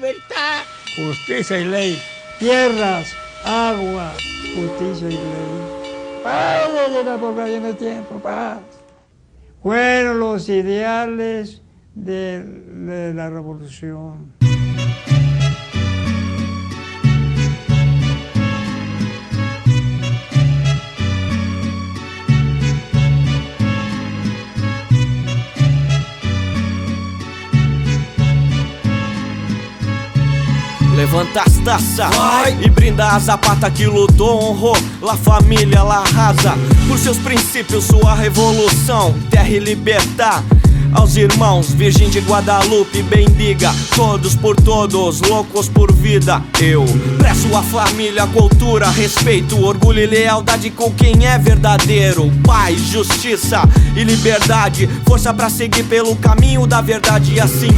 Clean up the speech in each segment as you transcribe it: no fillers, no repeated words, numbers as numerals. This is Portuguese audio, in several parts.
libertad, justicia y ley. Tierras, agua, justicia y ley. Paz de la población del tiempo, paz. Fueron los ideales de la revolución. Levanta as taças e brinda a Zapata que lutou, honrou La família, la raça. Por seus princípios, sua revolução, terra e libertar. Aos irmãos, Virgem de Guadalupe, bendiga todos por todos, loucos por vida. Eu prezo a família, cultura, respeito, orgulho e lealdade com quem é verdadeiro. Paz, justiça e liberdade, força pra seguir pelo caminho da verdade. E assim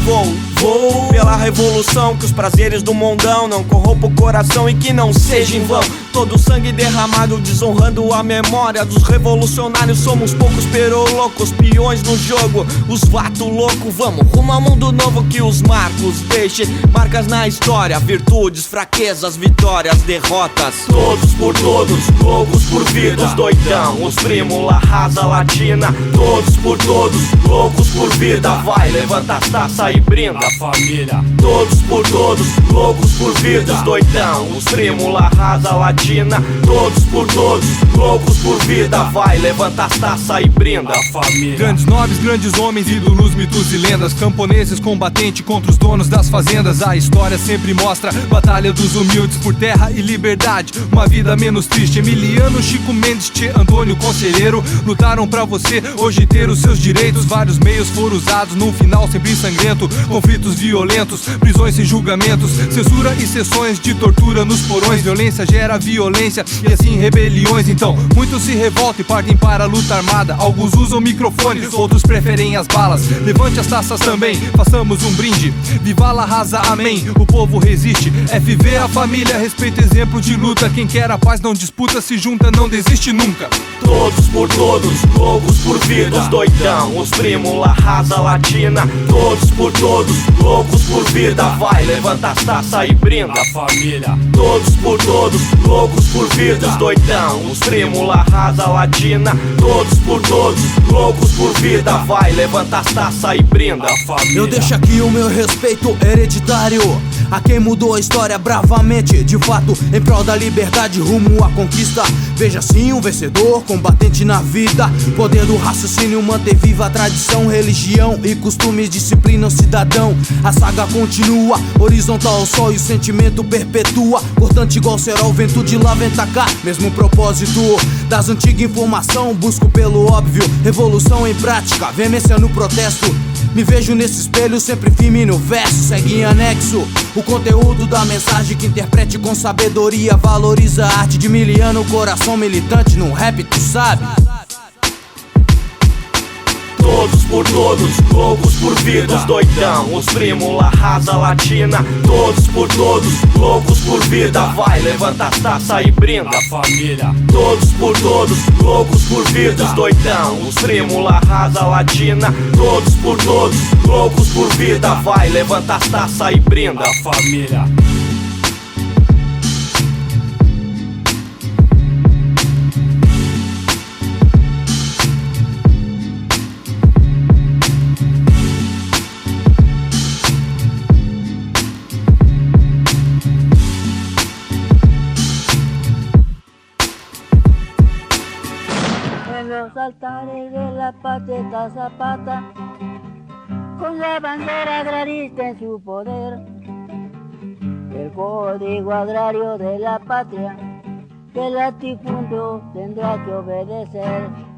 vou pela revolução, que os prazeres do mundão não corrompam o coração e que não seja em vão. Todo o sangue derramado desonrando a memória dos revolucionários. Somos poucos pero loucos, peões no jogo, os vato louco. Vamos rumo ao mundo novo, que os marcos deixem marcas na história. Virtudes, fraquezas, vitórias, derrotas. Todos por todos, loucos por vida. Os doidão, os primos, la raça latina. Todos por todos, loucos por vida. Vai, levanta as taças e brinda a família. Todos por todos, loucos por vida. Os doidão, os primos, la raça latina. Todos por todos, loucos por vida. Vai, levanta as taças e brinda a família. Grandes nobres, grandes homens, ídolos, mitos e lendas. Camponeses, combatente contra os donos das fazendas. A história sempre mostra batalha dos humildes por terra e liberdade, uma vida menos triste. Emiliano, Chico Mendes, Che, Antônio Conselheiro lutaram pra você hoje ter os seus direitos. Vários meios foram usados num final sempre sangrento. Conflitos violentos, prisões sem julgamentos, censura e sessões de tortura nos porões. Violência gera violência e assim rebeliões. Então muitos se revoltam e partem para a luta armada. Alguns usam microfones, outros preferem as balas. Levante as taças também, façamos um brinde. Viva la raça, amém, o povo resiste. FV a família, respeita, exemplo de luta. Quem quer a paz não disputa, se junta, não desiste nunca. Todos por todos, loucos por vida. Os doidão, os primos, la raça latina. Todos por todos, loucos por vida. Vai, levanta as taças e brinda a família. Todos por todos, loucos por vida. Os doidão, os primos, la raça latina. Todos por todos, loucos por vida. Vai, levanta as taças e brinda a família. Eu deixo aqui o meu respeito hereditário a quem mudou a história bravamente, de fato, em prol da liberdade, rumo à conquista. Veja assim um vencedor, combatente na vida. Poder do raciocínio, manter viva a tradição. Religião e costumes disciplinam o cidadão. A saga continua, horizontal ao sol e o sentimento perpetua. Cortante igual cerol, vento de lá venta cá. Mesmo propósito das antigas informação, busco pelo óbvio, revolução em prática, veemência no protesto. Me vejo nesse espelho, sempre firme no verso. Segue em anexo o conteúdo da mensagem que interprete com sabedoria. Valoriza a arte de Emiliano, coração militante no rap, tu sabe. Todos por todos, loucos por vida. Os doidão, os primos, la raça latina. Todos por todos, loucos por vida. Vai, levanta as taças e brinda a família. Todos por todos, loucos por vida. Os doidão, os primos, la raça latina. Todos por todos, loucos por vida. Vai, levanta as taças e brinda a família. En los altares de la patria Zapata, con la bandera agrarista en su poder, el código agrario de la patria, que el latifundio tendrá que obedecer.